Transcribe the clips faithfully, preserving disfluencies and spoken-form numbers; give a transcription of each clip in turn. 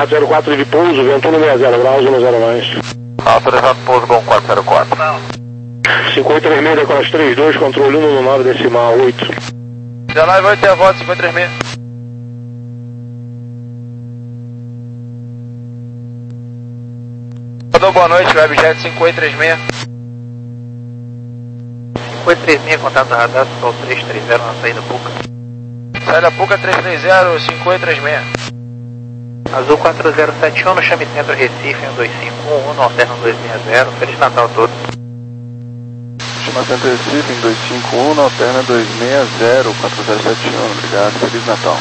quatro zero quatro de pouso, vento um seis zero graus, um zero mais. Autorizado pouso com quatro zero quatro. cinco oito três seis, decolas trinta e dois, controle um nove decimal oito. dezenove oito, a volta, cinco oito três seis. Boa noite, Webjet cinco oito três seis. cinco oito três seis, contato do radar, Sol três três zero na saída Puca. Saída Puca três três zero, cinco oito três seis. Azul quatro zero sete um, no Chame Centro Recife, um dois cinco um um, no Alterno dois seis zero. Feliz Natal a todos. Chama Centro Recife, em dois cinco um, no Alterna dois seis zero, quatro zero sete um, obrigado, Feliz Natal.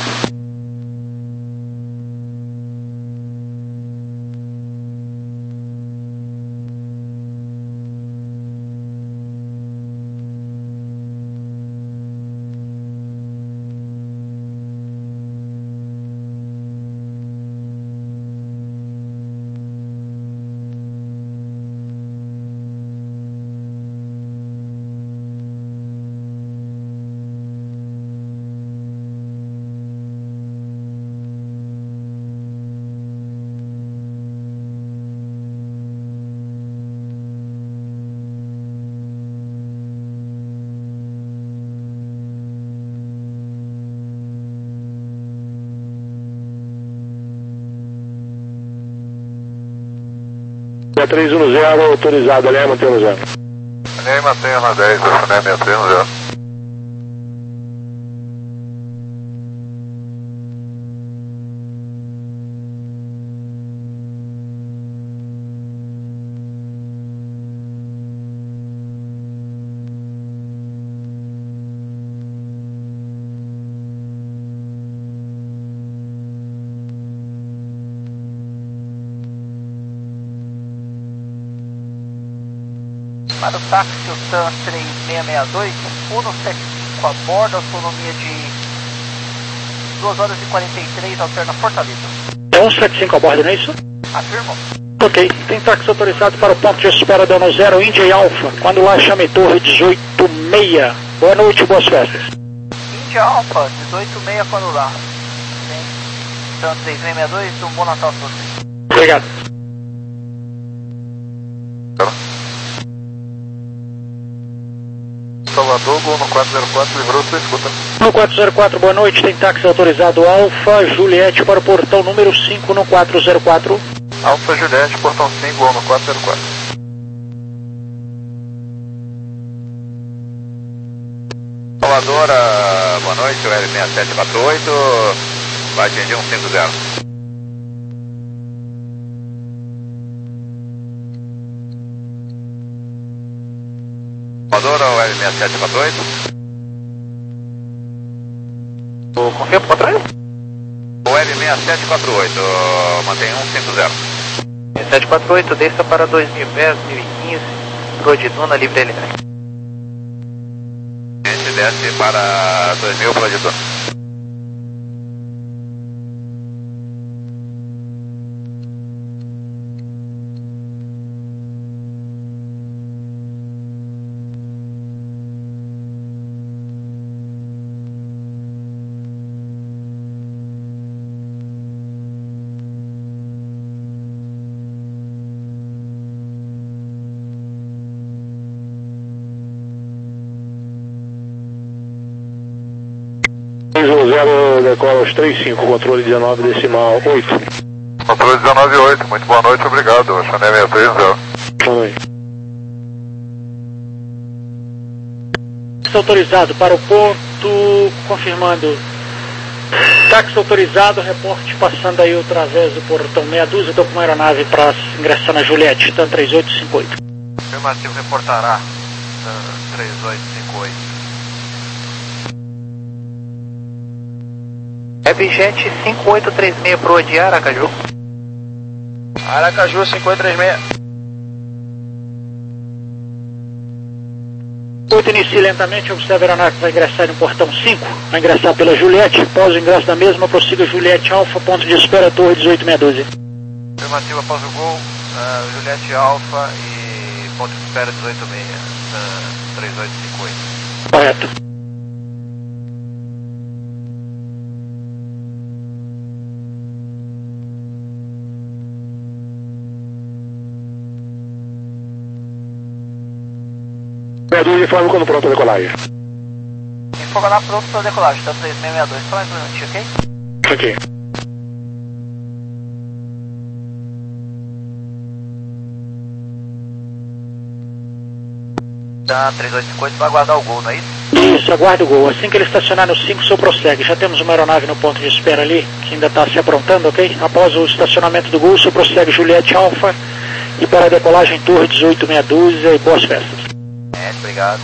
três um zero, autorizado, aliás, mantendo zero. Aliás, mantenha na dez, aliás, mantendo zero. Para o táxi, o TAN três seis seis dois, um sete cinco a bordo, autonomia de duas horas e quarenta e três, alterna Fortaleza. É um sete cinco a bordo, não é isso? Afirmo. Ok, tem táxi autorizado para o ponto de espera dano zero, Índia e Alfa, quando lá chame Torre dezoito seis. Boa noite, boas festas. Índia Alfa, dezoito seis quando lá. TAN três seis seis dois, um bom Natal a todos. Obrigado. Salvador, gol no quatro zero quatro, livrou sua escuta. No quatro zero quatro, boa noite, tem táxi autorizado Alfa Juliette para o portão número cinco no quatro zero quatro. Alfa Juliette, portão cinco, gol no quatro zero quatro. Salvador, boa noite, o L seis sete quatro oito, vai atingir um cinco zero. Salvador, o L seis sete quatro oito. Confia pro contrário? O L seis sete quatro oito, mantém um cinco zero. seis sete quatro oito, desça para dois mil pés, mil e quinze, Prodiduna, livre L R. A gente desce para dois mil, Prodiduna. três um zero, decola os trinta e cinco, controle dezenove decimal oito. Controle dezenove oito, muito boa noite, obrigado. Chanel seis três zero. Boa noite. Táxi autorizado para o ponto, confirmando. Táxi autorizado, reporte passando aí através do portão meia dúzia, estou com uma aeronave para ingressar na Juliette, TAN três oito cinco oito. Afirmativo, reportará uh, três oito cinco oito. Webjet cinco oito três seis pro de Aracaju. Aracaju cinco oito três seis. oito inicie lentamente, observe a aeronave que vai ingressar no portão cinco, vai ingressar pela Juliette, após o ingresso da mesma, prossiga Juliette Alfa, ponto de espera, Torre dezoito seis doze. Afirmativo, após o gol, uh, Juliette Alfa e ponto de espera dezoito seis, uh, três oito cinco oito. Correto. dois informe quando pronto a decolagem. Informa lá pronto para decolagem, tá três seis seis dois, só mais um minutinho, ok? Ok. Tá, três dois cinco oito vai aguardar o gol, não é isso? Isso, aguarde o gol. Assim que ele estacionar no cinco, o senhor prossegue. Já temos uma aeronave no ponto de espera ali, que ainda está se aprontando, ok? Após o estacionamento do gol, o senhor prossegue Juliette Alpha e para a decolagem Torre dezoito meia dúzia e boas festas. É, obrigado.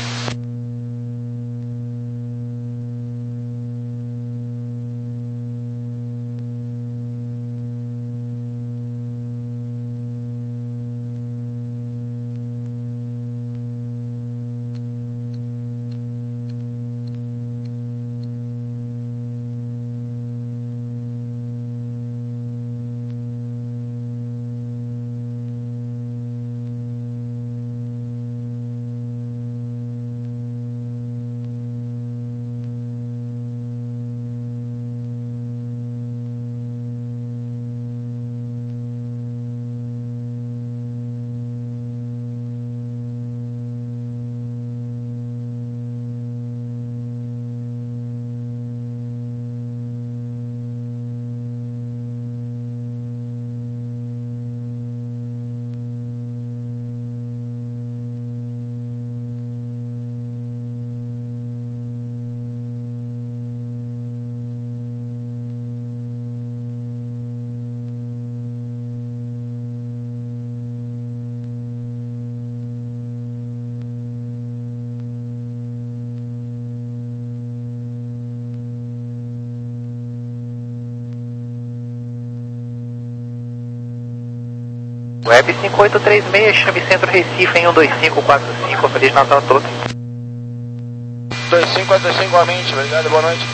Web cinco oito três seis, chame Centro Recife em um dois cinco quatro cinco, Feliz Natal a todos. dois cinco quatro cinco igualmente, obrigado, boa noite.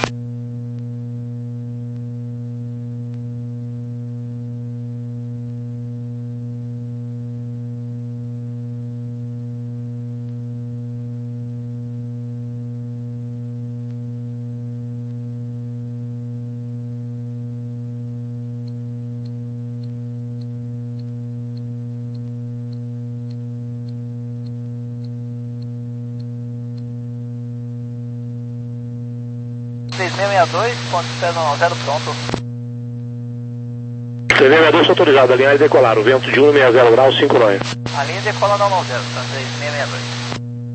três seis seis dois, ponto zero zero pronto. três seis seis dois autorizado, a linha de decolar, o vento de um seis zero graus, cinco nove. A linha decola não não zero, tá três seis seis dois.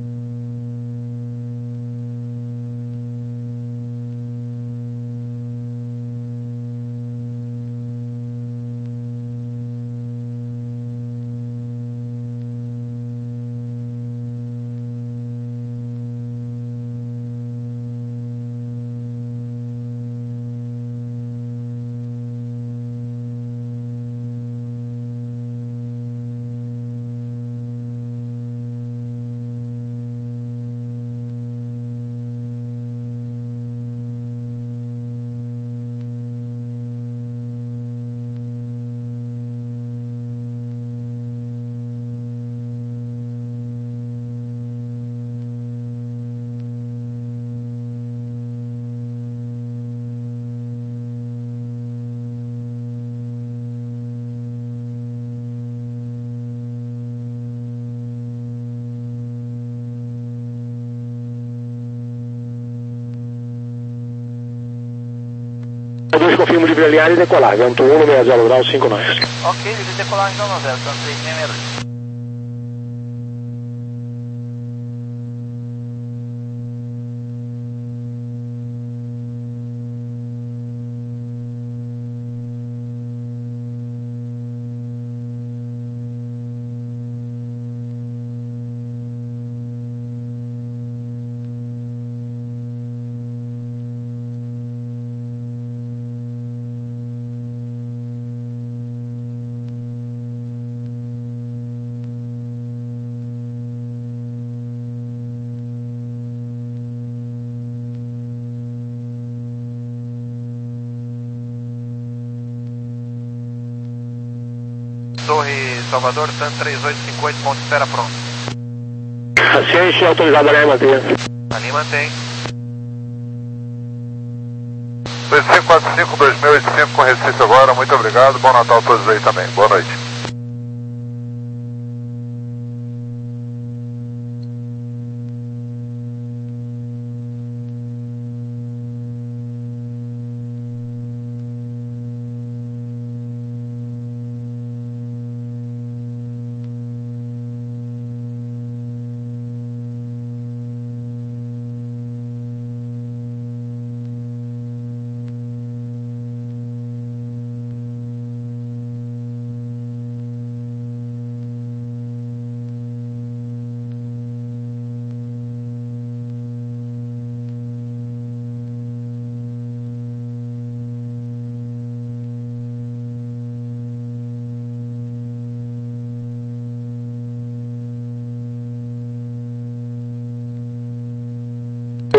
dois confirmo livre alinhar e decolar, vento um seis zero graus, cinco nove. Ok, livre decolagem não não zero, tá três seis seis dois. Torre Salvador, TAM três oito cinco oito, ponto espera pronto. Ciência autorizada, a linha mantém. A linha mantém. dois cinco quatro cinco, dois seis oito cinco com Recife agora, muito obrigado, bom Natal a todos aí também, boa noite.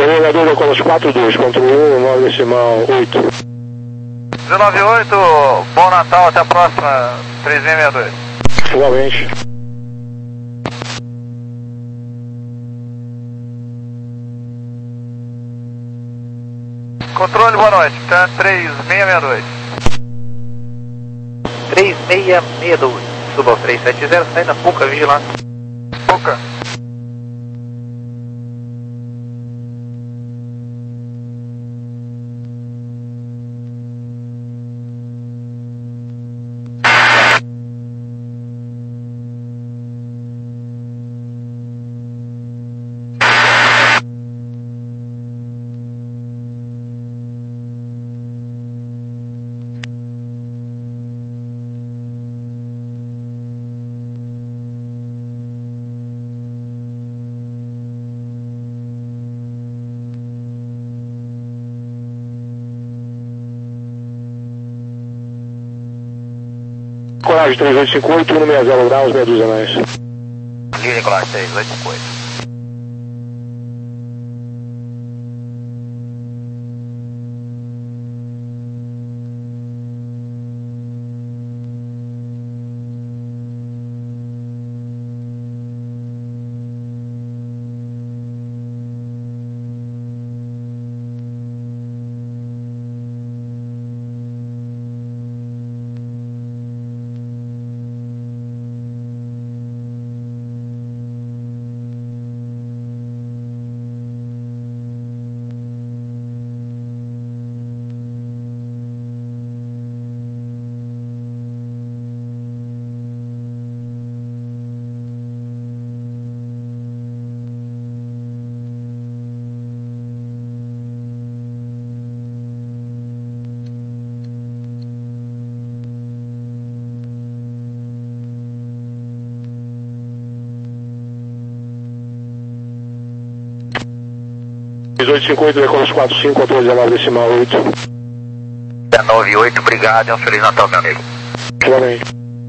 Navegador da Colas quatro dois, controle um, nove decimal oito. dezenove oito, bom Natal, até a próxima, três seis seis dois. Igualmente. Controle, boa noite, tá três seis seis dois. três seis seis dois, suba ao três sete zero, sai da Puca, vigilante. Puca. Coragem três oito cinco oito, um seis zero graus, meia dúzia mais. Linha Coragem três oito cinco oito. dezoito cinquenta e oito, Decolas quatro cinco, controle dezenove decimal oito. dezenove oito, obrigado e um Feliz Natal, meu amigo. Igualmente.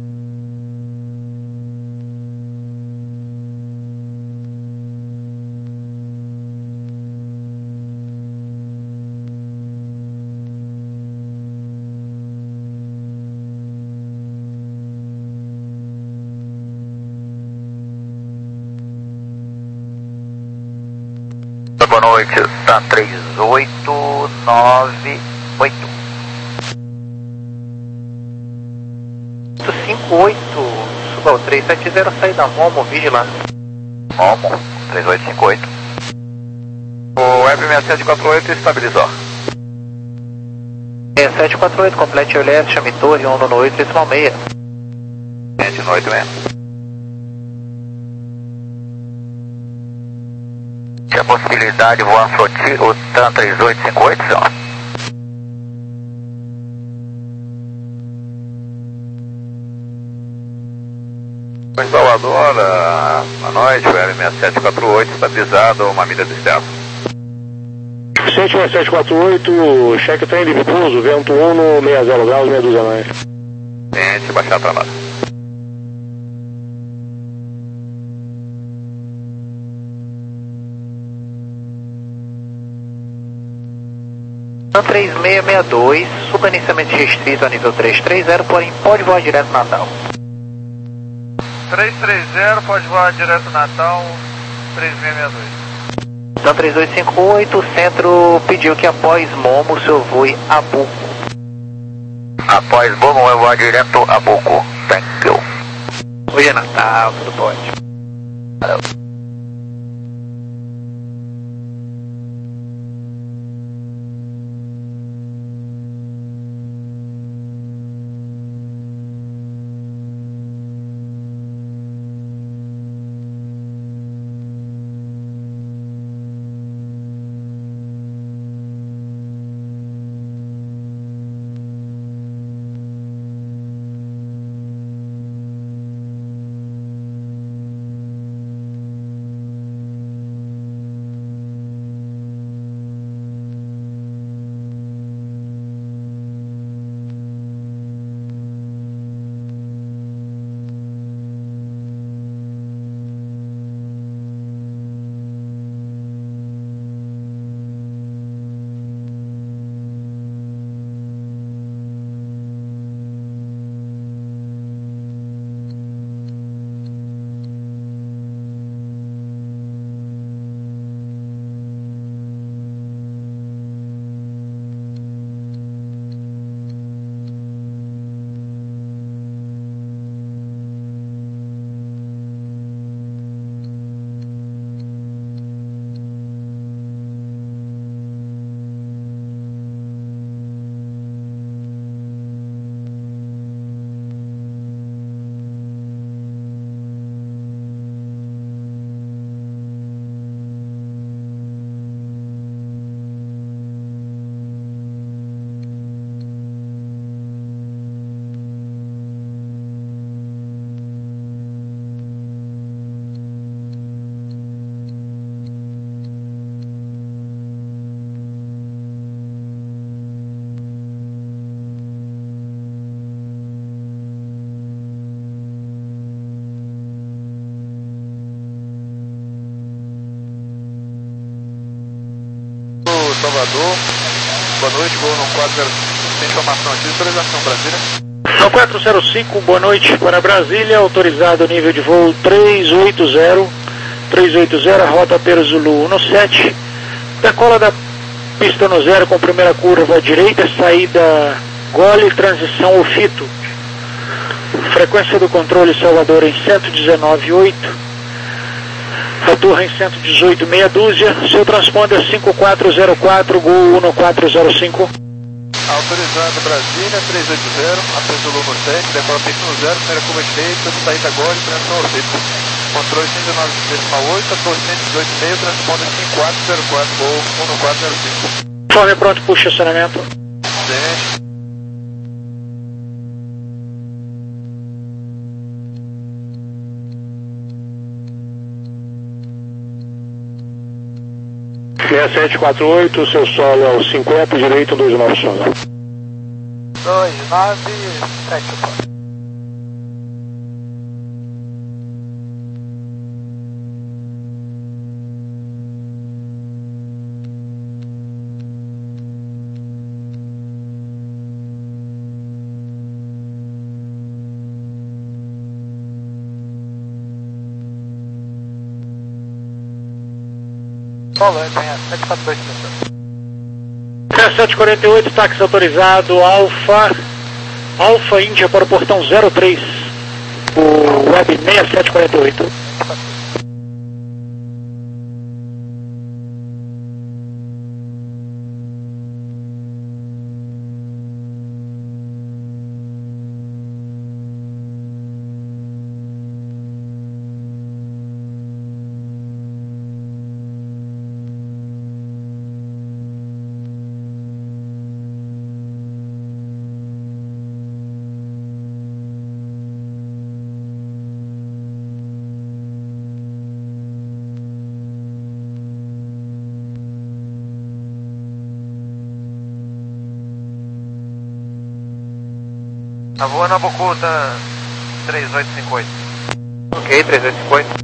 Boa noite, tá três oito nove oito. cinco oito, suba ao três sete zero, sai da Momo, vigilante. Momo, três oito cinco oito. O Web seis sete quatro oito estabilizou. seis sete quatro oito, complete o leste, chame torre, um no oito, decimal seis. sete no oito seis. Tinha possibilidade de voar flotila, o TAM três oito cinco oito, senhor? Salvador, boa noite, o L seis sete quatro oito, estabilizado, uma milha de externo. sete seis sete quatro oito, cheque trem livre pouso, vento um no seis zero graus, meia dúzia mais. Gente, baixar para nós. três seis seis dois, suba inicialmente restrito a nível três três zero, porém pode voar direto Natal. três três zero, pode voar direto Natal, três seis seis dois. Então três dois cinco oito, o centro pediu que após Momo o senhor voe a Buco. Após Momo eu vou direto a Buco, thank you. Hoje é Natal, tudo pode. Valeu. Salvador. Boa noite, gol no quatro zero cinco. Tem informação aqui, autorização Brasília. No quatro zero cinco, boa noite para Brasília, autorizado nível de voo três oito zero, três oito zero, rota Peru Zulu um sete, decola da pista no zero com primeira curva à direita, saída gole, transição Ofito, frequência do controle Salvador em cento e dezenove vírgula oito, a torre em cento e dezoito, meia dúzia, seu transponder cinco quatro zero quatro, Gol um quatro zero cinco. Autorizado Brasília, três oito zero, apeso Luma sete, decola pista no zero, primeira curva direita, saída gole, transição Ofito. Controle cento e dezenove vírgula oito, a torre cento e dezoito vírgula seis, transponder cinco quatro zero quatro, Gol um quatro zero cinco. Informe pronto para o estacionamento. Sim. seis sete quatro oito, seu solo é o cinquenta, direito dois nove solo. dois nove sete. sete quatro dois. sete quarenta e oito, táxi autorizado, Alfa, Alfa Índia para o portão zero três, o web seis sete quatro oito. Tá voando a Bocuta três oito cinco oito. Ok, três oito cinco oito.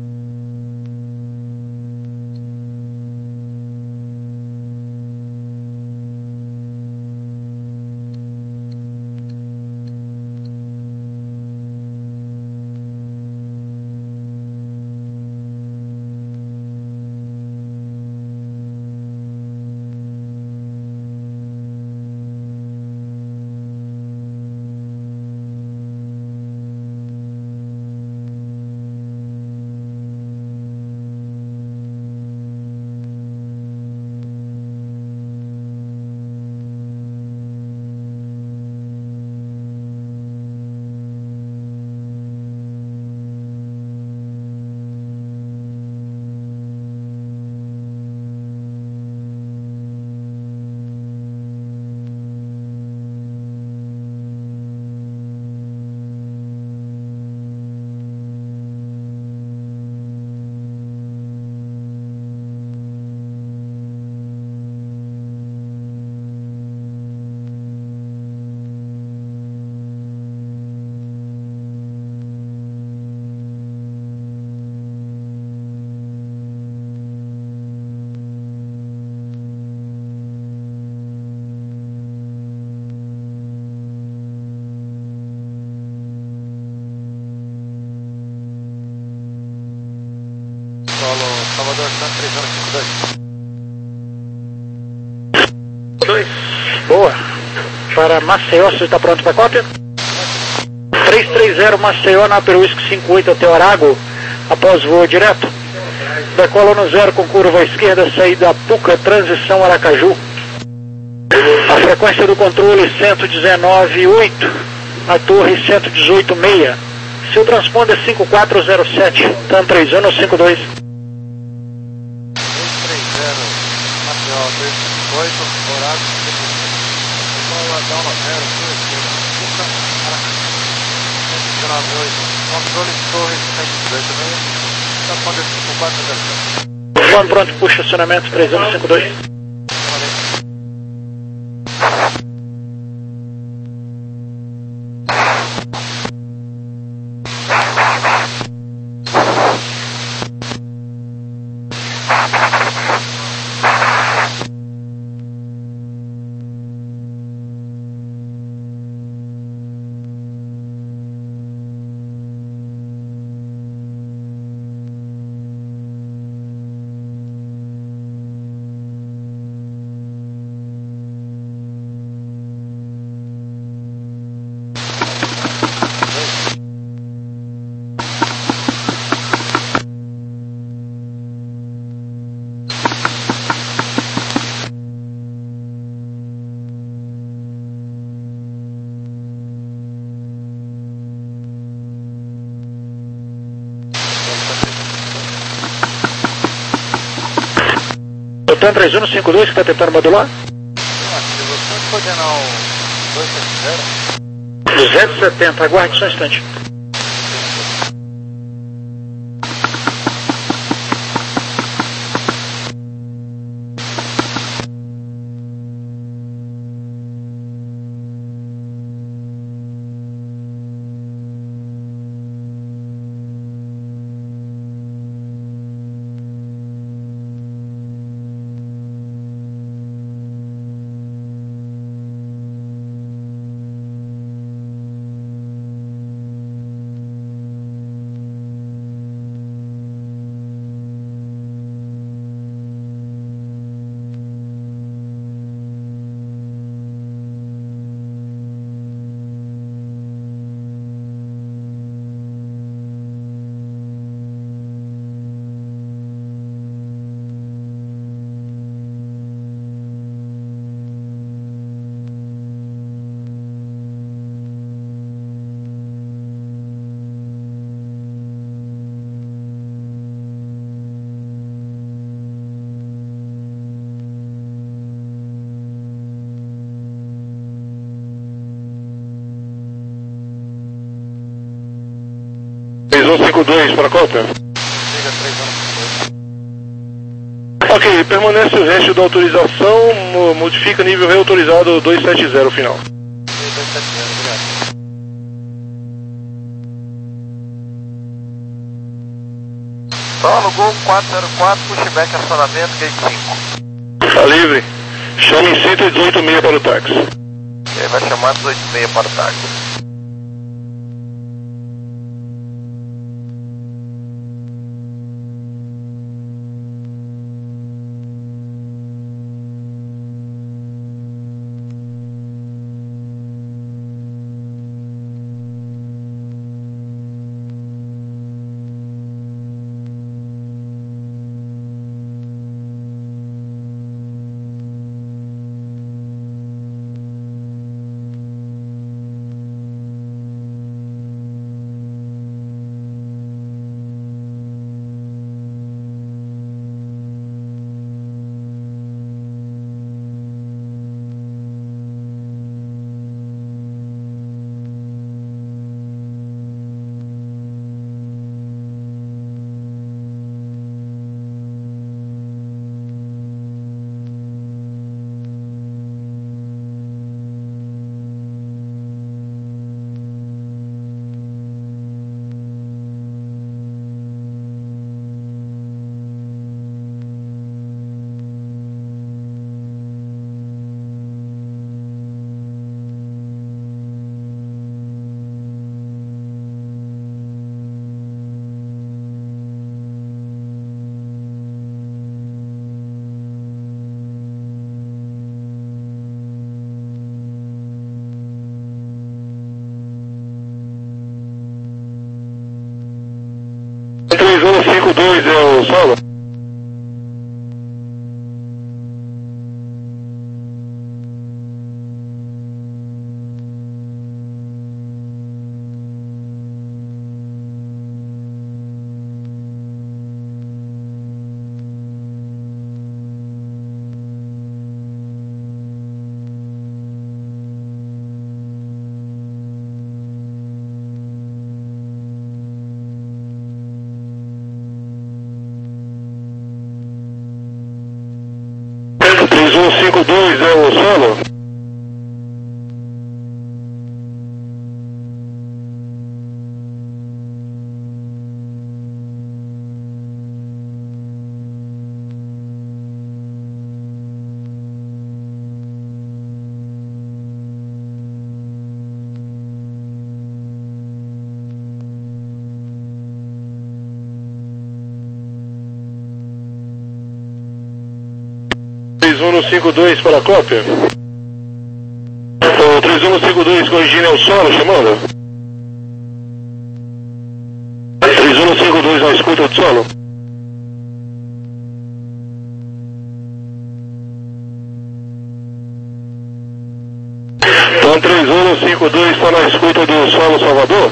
Salvador, três zero cinco dois. dois, boa. Para Maceió, você está pronto para cópia? três três zero Maceió, na Peru cinco oito até Arago, após voo direto. Decola no zero com curva à esquerda, saída Puca, transição Aracaju. A frequência do controle cento e dezenove vírgula oito, a torre cento e dezoito vírgula seis. Seu transponder cinco quatro zero sete, TAM três um cinco dois. Controle pronto para o estacionamento três um cinco dois. Totan três um cinco dois, que está tentando modular? Coordenal duzentos e setenta, aguarde só um instante. três um cinco dois para a Copa. Ok, permanece o resto da autorização, modifica nível reautorizado dois sete zero final. Solo Gol quatro zero quatro, pushback acionamento, gate cinco. Tá livre. Chame cento e dezoito seis para o táxi. Ele vai chamar dezoito seis para o táxi. três um cinco dois é o solo? três um cinco dois é o solo? três um cinco dois para a cópia. O três um cinco dois corrigindo é o solo, chamando. três um cinco dois na escuta do solo. Então três um cinco dois está na escuta do solo Salvador.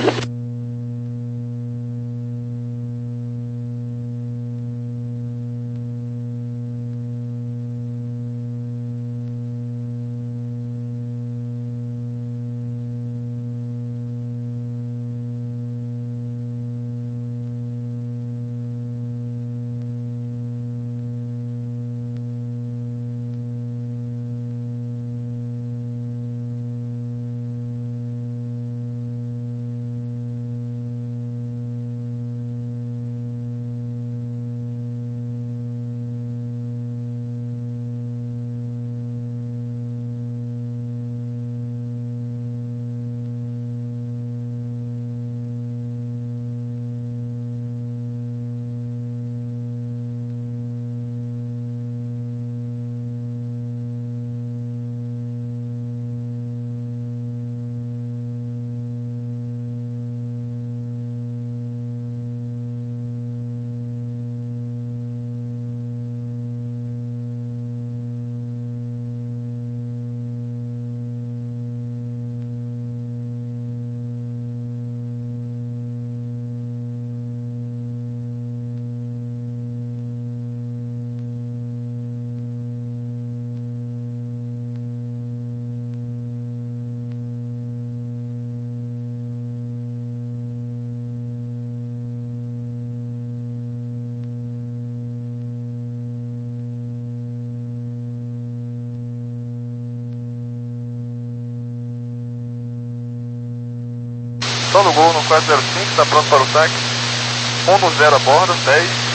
Solo Gol no quatro zero cinco, está pronto para o táxi. um no zero a bordo, dez.